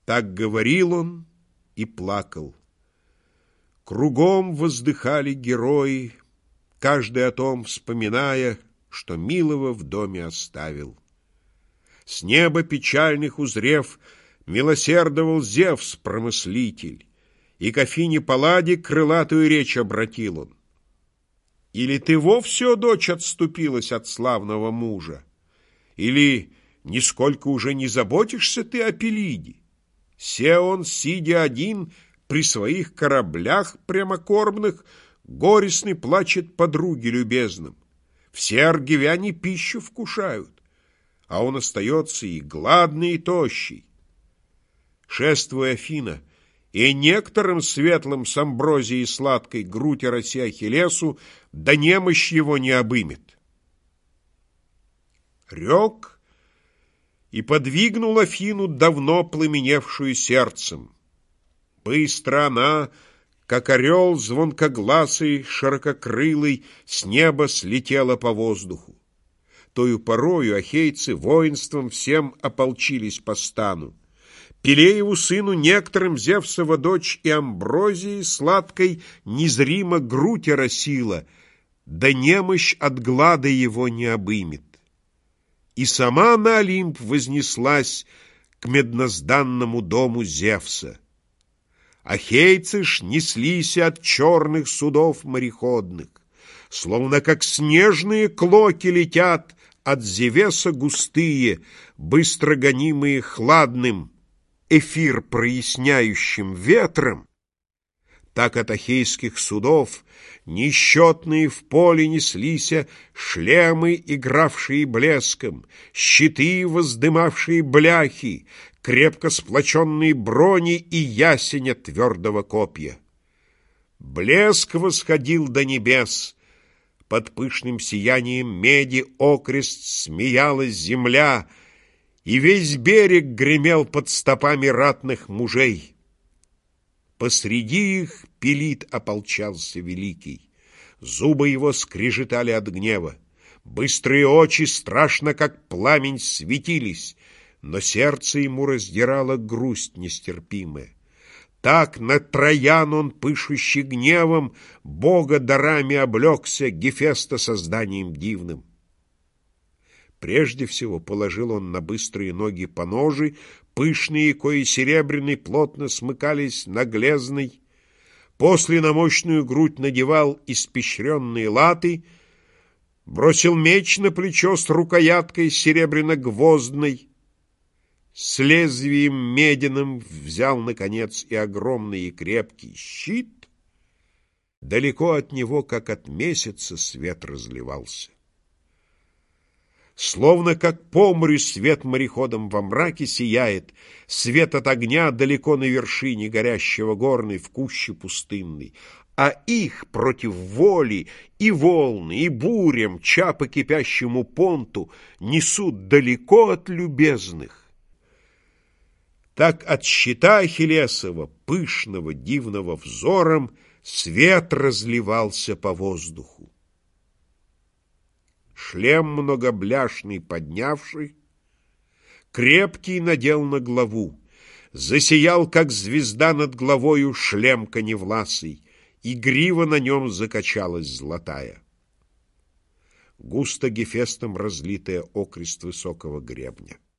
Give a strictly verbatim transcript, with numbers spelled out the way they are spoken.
Так говорил он и плакал. Кругом воздыхали герои, каждый о том вспоминая, что милого в доме оставил. С неба печальных узрев, милосердовал Зевс, промыслитель, и к Афине Палладе крылатую речь обратил он. Или ты вовсе, о дочь, отступилась от славного мужа? Или нисколько уже не заботишься ты о Пелиде? Се он, сидя один при своих кораблях прямокормных, горестный плачет подруге любезным. Все аргивяне пищу вкушают, а он остается и гладный, и тощий. Шествуй, Афина, и некоторым светлым с амброзией сладкой грудь ороси Ахиллесу, да немощь его не обымет. Рек и подвигнул Афину, давно пламеневшую сердцем. Быстро она, как орел звонкогласый, ширококрылый, с неба слетела по воздуху. Тою порою ахейцы воинством всем ополчились по стану. Пелееву сыну некоторым Зевсова дочь и Амброзии сладкой незримо грудь оросила, да немощь от глада его не обымет. И сама на Олимп вознеслась к меднозданному дому Зевса. Ахейцы ж неслись от черных судов мореходных, словно как снежные клоки летят от Зевеса густые, быстро гонимые хладным, эфир проясняющим ветром, так от ахейских судов несчетные в поле неслися шлемы, игравшие блеском, щиты, воздымавшие бляхи, крепко сплоченные брони и ясеня твердого копья. Блеск восходил до небес, под пышным сиянием меди окрест смеялась земля, и весь берег гремел под стопами ратных мужей. Посреди их Пелид ополчался великий. Зубы его скрежетали от гнева. Быстрые очи страшно, как пламень, светились, но сердце ему раздирала грусть нестерпимая. Так на Троян он, пышущий гневом, бога дарами облегся, Гефеста созданием дивным. Прежде всего положил он на быстрые ноги поножи, пышные, кои серебряный, плотно смыкались на глезной. После на мощную грудь надевал испещренные латы, бросил меч на плечо с рукояткой серебряно-гвоздной, с лезвием медяным взял, наконец, и огромный и крепкий щит. Далеко от него, как от месяца, свет разливался. Словно как по морю свет мореходом во мраке сияет, свет от огня далеко на вершине горящего горной в куще пустынной, а их против воли и волны, и буря, мча по кипящему понту, несут далеко от любезных. Так от щита Ахиллесова, пышного, дивного взором, свет разливался по воздуху. Шлем многобляшный поднявший, крепкий надел на главу, засиял, как звезда над головою, шлем коневласый, и грива на нем закачалась золотая. Густо Гефестом разлитая окрест высокого гребня.